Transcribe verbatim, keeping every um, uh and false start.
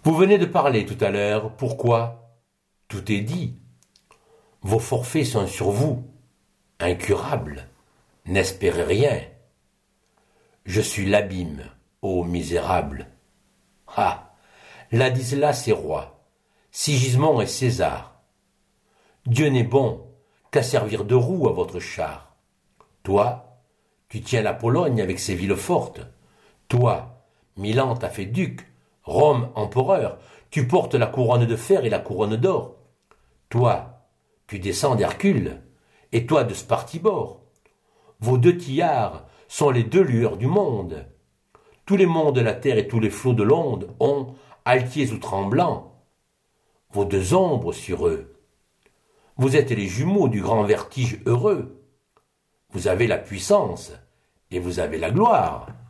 Vous venez de parler tout à l'heure, pourquoi? Tout est dit. Vos forfaits sont sur vous, incurables. N'espérez rien. Je suis l'abîme, ô misérable. Ah, Ladislas est roi, Sigismond est César. Dieu n'est bon qu'à servir de roue à votre char. Toi, tu tiens la Pologne avec ses villes fortes. Toi, Milan t'a fait duc, Rome empereur, tu portes la couronne de fer et la couronne d'or. Toi, tu descends d'Hercule, et toi de Spartibor. Vos deux tillards sont les deux lueurs du monde. Tous les monts de la terre et tous les flots de l'onde ont, altiers ou tremblants, vos deux ombres sur eux. Vous êtes les jumeaux du grand vertige heureux. Vous avez la puissance et vous avez la gloire.